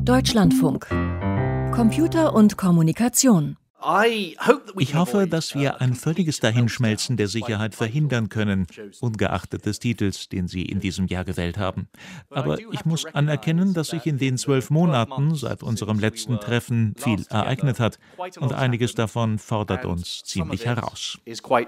Deutschlandfunk. Computer und Kommunikation. Ich hoffe, dass wir ein völliges Dahinschmelzen der Sicherheit verhindern können, ungeachtet des Titels, den Sie in diesem Jahr gewählt haben. Aber ich muss anerkennen, dass sich in den 12 Monaten seit unserem letzten Treffen viel ereignet hat. Und einiges davon fordert uns ziemlich heraus.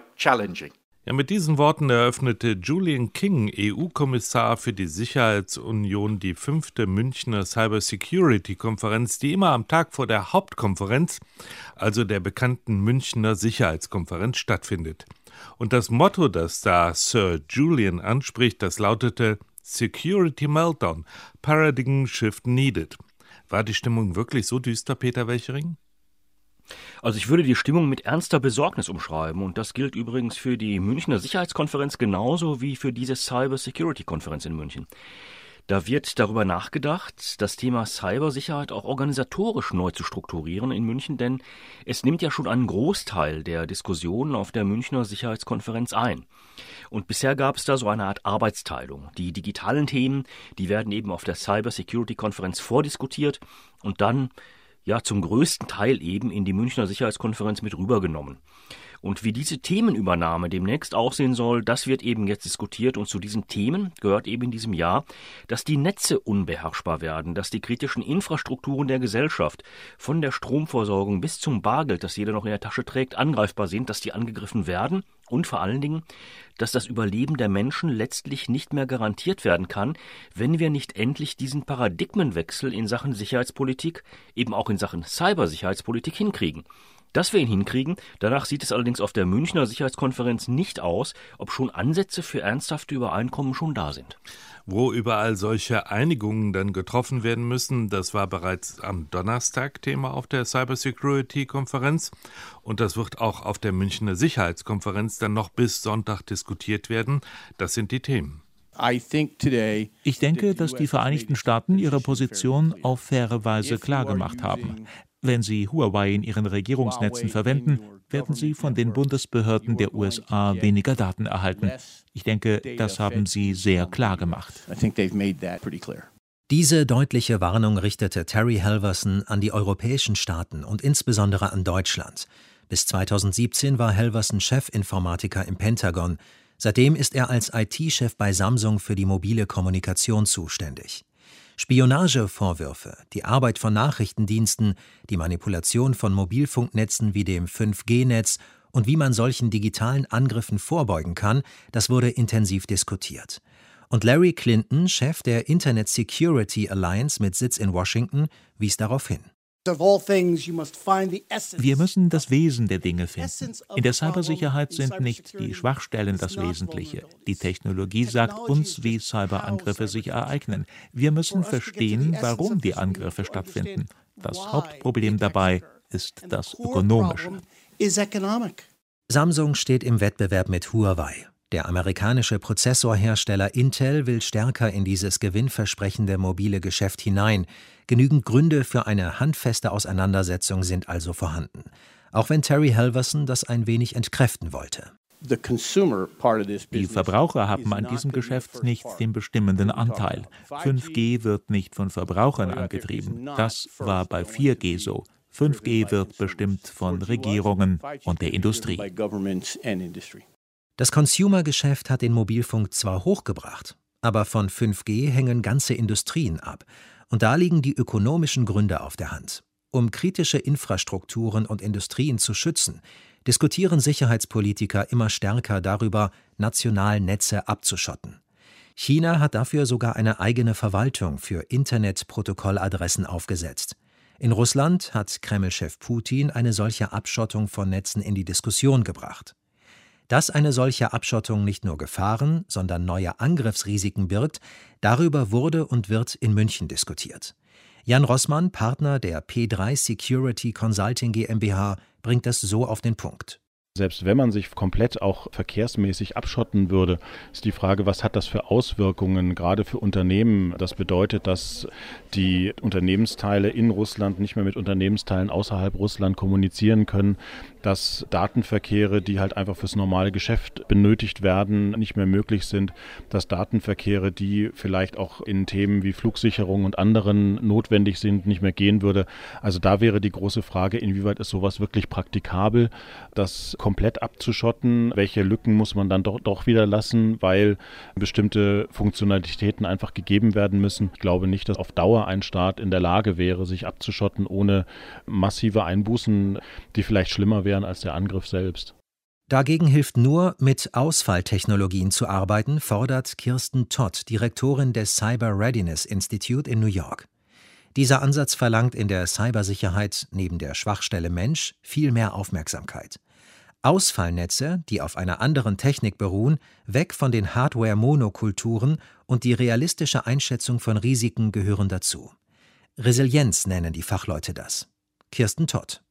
Ja, mit diesen Worten eröffnete Julian King, EU-Kommissar für die Sicherheitsunion, die 5. Münchner Cybersecurity-Konferenz, die immer am Tag vor der Hauptkonferenz, also der bekannten Münchner Sicherheitskonferenz, stattfindet. Und das Motto, das da Sir Julian anspricht, das lautete Security Meltdown, Paradigm Shift Needed. War die Stimmung wirklich so düster, Peter Welchering? Also ich würde die Stimmung mit ernster Besorgnis umschreiben und das gilt übrigens für die Münchner Sicherheitskonferenz genauso wie für diese Cyber-Security-Konferenz in München. Da wird darüber nachgedacht, das Thema Cybersicherheit auch organisatorisch neu zu strukturieren in München, denn es nimmt ja schon einen Großteil der Diskussionen auf der Münchner Sicherheitskonferenz ein. Und bisher gab es da so eine Art Arbeitsteilung. Die digitalen Themen, die werden eben auf der Cyber-Security-Konferenz vordiskutiert und dann zum größten Teil eben in die Münchner Sicherheitskonferenz mit rübergenommen. Und wie diese Themenübernahme demnächst aussehen soll, das wird eben jetzt diskutiert. Und zu diesen Themen gehört eben in diesem Jahr, dass die Netze unbeherrschbar werden, dass die kritischen Infrastrukturen der Gesellschaft von der Stromversorgung bis zum Bargeld, das jeder noch in der Tasche trägt, angreifbar sind, dass die angegriffen werden und vor allen Dingen, dass das Überleben der Menschen letztlich nicht mehr garantiert werden kann, wenn wir nicht endlich diesen Paradigmenwechsel in Sachen Sicherheitspolitik, eben auch in Sachen Cybersicherheitspolitik hinkriegen. Dass wir ihn hinkriegen, danach sieht es allerdings auf der Münchner Sicherheitskonferenz nicht aus, ob schon Ansätze für ernsthafte Übereinkommen schon da sind. Wo überall solche Einigungen dann getroffen werden müssen, das war bereits am Donnerstag Thema auf der Cybersecurity-Konferenz und das wird auch auf der Münchner Sicherheitskonferenz dann noch bis Sonntag diskutiert werden. Das sind die Themen. Ich denke, dass die Vereinigten Staaten ihre Position auf faire Weise klargemacht haben. Wenn sie Huawei in ihren Regierungsnetzen verwenden, werden sie von den Bundesbehörden der USA weniger Daten erhalten. Ich denke, das haben sie sehr klar gemacht. Diese deutliche Warnung richtete Terry Halverson an die europäischen Staaten und insbesondere an Deutschland. Bis 2017 war Halverson Chefinformatiker im Pentagon. Seitdem ist er als IT-Chef bei Samsung für die mobile Kommunikation zuständig. Spionagevorwürfe, die Arbeit von Nachrichtendiensten, die Manipulation von Mobilfunknetzen wie dem 5G-Netz und wie man solchen digitalen Angriffen vorbeugen kann, das wurde intensiv diskutiert. Und Larry Clinton, Chef der Internet Security Alliance mit Sitz in Washington, wies darauf hin. Wir müssen das Wesen der Dinge finden. In der Cybersicherheit sind nicht die Schwachstellen das Wesentliche. Die Technologie sagt uns, wie Cyberangriffe sich ereignen. Wir müssen verstehen, warum die Angriffe stattfinden. Das Hauptproblem dabei ist das Ökonomische. Samsung steht im Wettbewerb mit Huawei. Der amerikanische Prozessorhersteller Intel will stärker in dieses gewinnversprechende mobile Geschäft hinein. Genügend Gründe für eine handfeste Auseinandersetzung sind also vorhanden. Auch wenn Terry Halverson das ein wenig entkräften wollte. Die Verbraucher haben an diesem Geschäft nicht den bestimmenden Anteil. 5G wird nicht von Verbrauchern angetrieben. Das war bei 4G so. 5G wird bestimmt von Regierungen und der Industrie. Das Consumer-Geschäft hat den Mobilfunk zwar hochgebracht, aber von 5G hängen ganze Industrien ab. Und da liegen die ökonomischen Gründe auf der Hand. Um kritische Infrastrukturen und Industrien zu schützen, diskutieren Sicherheitspolitiker immer stärker darüber, national Netze abzuschotten. China hat dafür sogar eine eigene Verwaltung für Internetprotokolladressen aufgesetzt. In Russland hat Kreml-Chef Putin eine solche Abschottung von Netzen in die Diskussion gebracht. Dass eine solche Abschottung nicht nur Gefahren, sondern neue Angriffsrisiken birgt, darüber wurde und wird in München diskutiert. Jan Rossmann, Partner der P3 Security Consulting GmbH, bringt das so auf den Punkt. Selbst wenn man sich komplett auch verkehrsmäßig abschotten würde, ist die Frage, was hat das für Auswirkungen, gerade für Unternehmen? Das bedeutet, dass die Unternehmensteile in Russland nicht mehr mit Unternehmensteilen außerhalb Russland kommunizieren können. dass Datenverkehre, die halt einfach fürs normale Geschäft benötigt werden, nicht mehr möglich sind, dass Datenverkehre, die vielleicht auch in Themen wie Flugsicherung und anderen notwendig sind, nicht mehr gehen würde. Also da wäre die große Frage, inwieweit ist sowas wirklich praktikabel, das komplett abzuschotten, welche Lücken muss man dann doch wieder lassen, weil bestimmte Funktionalitäten einfach gegeben werden müssen. Ich glaube nicht, dass auf Dauer ein Staat in der Lage wäre, sich abzuschotten ohne massive Einbußen, die vielleicht schlimmer wären als der Angriff selbst. Dagegen hilft nur, mit Ausfalltechnologien zu arbeiten, fordert Kirsten Todd, Direktorin des Cyber Readiness Institute in New York. Dieser Ansatz verlangt in der Cybersicherheit neben der Schwachstelle Mensch viel mehr Aufmerksamkeit. Ausfallnetze, die auf einer anderen Technik beruhen, weg von den Hardware-Monokulturen und die realistische Einschätzung von Risiken gehören dazu. Resilienz nennen die Fachleute das. Kirsten Todd.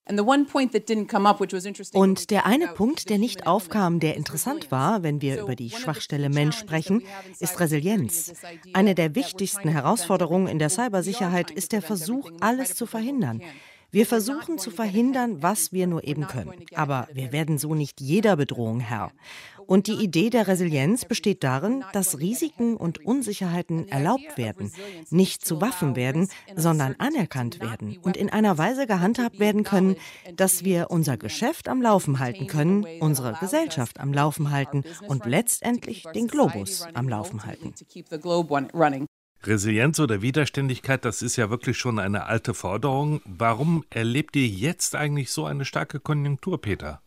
Und der eine Punkt, der nicht aufkam, der interessant war, wenn wir über die Schwachstelle Mensch sprechen, ist Resilienz. Eine der wichtigsten Herausforderungen in der Cybersicherheit ist der Versuch, alles zu verhindern. Wir versuchen zu verhindern, was wir nur eben können. Aber wir werden so nicht jeder Bedrohung Herr. Und die Idee der Resilienz besteht darin, dass Risiken und Unsicherheiten erlaubt werden, nicht zu Waffen werden, sondern anerkannt werden und in einer Weise gehandhabt werden können, dass wir unser Geschäft am Laufen halten können, unsere Gesellschaft am Laufen halten und letztendlich den Globus am Laufen halten. Resilienz oder Widerständigkeit, das ist ja wirklich schon eine alte Forderung. Warum erlebt ihr jetzt eigentlich so eine starke Konjunktur, Peter?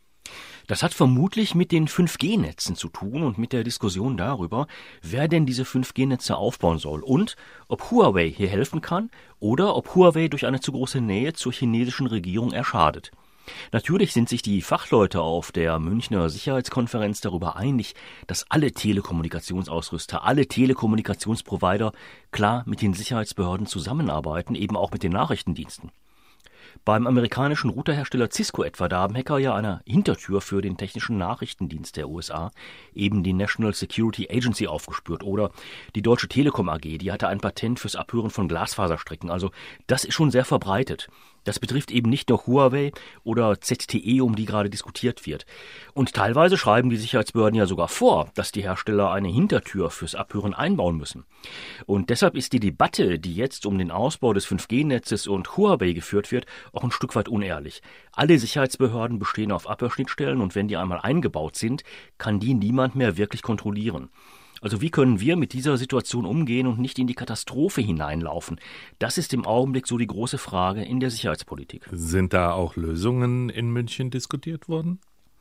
Das hat vermutlich mit den 5G-Netzen zu tun und mit der Diskussion darüber, wer denn diese 5G-Netze aufbauen soll und ob Huawei hier helfen kann oder ob Huawei durch eine zu große Nähe zur chinesischen Regierung erschadet. Natürlich sind sich die Fachleute auf der Münchner Sicherheitskonferenz darüber einig, dass alle Telekommunikationsausrüster, alle Telekommunikationsprovider klar mit den Sicherheitsbehörden zusammenarbeiten, eben auch mit den Nachrichtendiensten. Beim amerikanischen Routerhersteller Cisco etwa, da haben Hacker ja eine Hintertür für den technischen Nachrichtendienst der USA, eben die National Security Agency, aufgespürt. Oder die Deutsche Telekom AG, die hatte ein Patent fürs Abhören von Glasfaserstrecken. Also das ist schon sehr verbreitet. Das betrifft eben nicht nur Huawei oder ZTE, um die gerade diskutiert wird. Und teilweise schreiben die Sicherheitsbehörden ja sogar vor, dass die Hersteller eine Hintertür fürs Abhören einbauen müssen. Und deshalb ist die Debatte, die jetzt um den Ausbau des 5G-Netzes und Huawei geführt wird, auch ein Stück weit unehrlich. Alle Sicherheitsbehörden bestehen auf Abhörschnittstellen und wenn die einmal eingebaut sind, kann die niemand mehr wirklich kontrollieren. Also wie können wir mit dieser Situation umgehen und nicht in die Katastrophe hineinlaufen? Das ist im Augenblick so die große Frage in der Sicherheitspolitik. Sind da auch Lösungen in München diskutiert worden?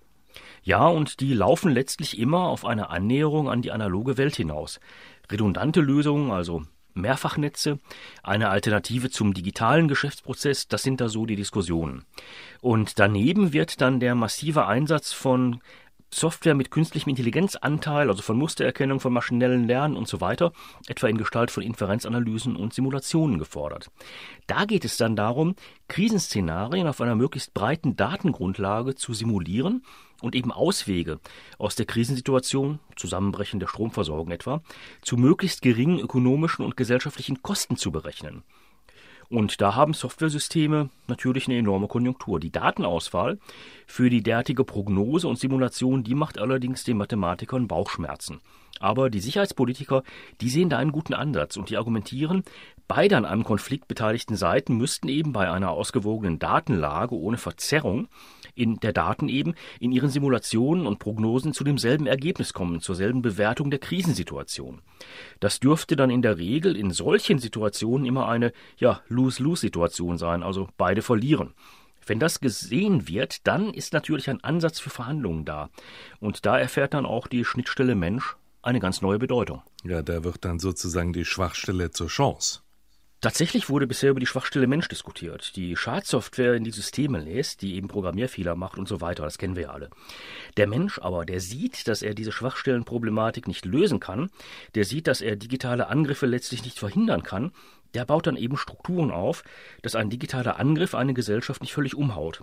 Ja, und die laufen letztlich immer auf eine Annäherung an die analoge Welt hinaus. Redundante Lösungen, also Mehrfachnetze, eine Alternative zum digitalen Geschäftsprozess, das sind da so die Diskussionen. Und daneben wird dann der massive Einsatz von Software mit künstlichem Intelligenzanteil, also von Mustererkennung, von maschinellen Lernen und so weiter, etwa in Gestalt von Inferenzanalysen und Simulationen gefordert. Da geht es dann darum, Krisenszenarien auf einer möglichst breiten Datengrundlage zu simulieren und eben Auswege aus der Krisensituation, Zusammenbrechen der Stromversorgung etwa, zu möglichst geringen ökonomischen und gesellschaftlichen Kosten zu berechnen. Und da haben Softwaresysteme natürlich eine enorme Konjunktur. Die Datenauswahl für die derartige Prognose und Simulation, die macht allerdings den Mathematikern Bauchschmerzen. Aber die Sicherheitspolitiker, die sehen da einen guten Ansatz und die argumentieren, beide an einem Konflikt beteiligten Seiten müssten eben bei einer ausgewogenen Datenlage ohne Verzerrung in der Daten eben in ihren Simulationen und Prognosen zu demselben Ergebnis kommen, zur selben Bewertung der Krisensituation. Das dürfte dann in der Regel in solchen Situationen immer eine Lose-Lose-Situation sein, also beide verlieren. Wenn das gesehen wird, dann ist natürlich ein Ansatz für Verhandlungen da. Und da erfährt dann auch die Schnittstelle Mensch eine ganz neue Bedeutung. Ja, da wird dann sozusagen die Schwachstelle zur Chance. Tatsächlich wurde bisher über die Schwachstelle Mensch diskutiert. Die Schadsoftware in die Systeme lässt, die eben Programmierfehler macht und so weiter, das kennen wir ja alle. Der Mensch aber, der sieht, dass er diese Schwachstellenproblematik nicht lösen kann, der sieht, dass er digitale Angriffe letztlich nicht verhindern kann, der baut dann eben Strukturen auf, dass ein digitaler Angriff eine Gesellschaft nicht völlig umhaut.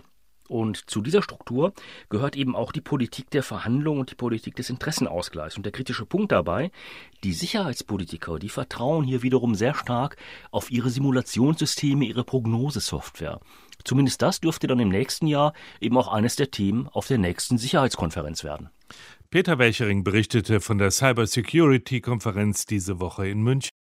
Und zu dieser Struktur gehört eben auch die Politik der Verhandlung und die Politik des Interessenausgleichs. Und der kritische Punkt dabei, die Sicherheitspolitiker, die vertrauen hier wiederum sehr stark auf ihre Simulationssysteme, ihre Prognosesoftware. Zumindest das dürfte dann im nächsten Jahr eben auch eines der Themen auf der nächsten Sicherheitskonferenz werden. Peter Welchering berichtete von der Cybersecurity-Konferenz diese Woche in München.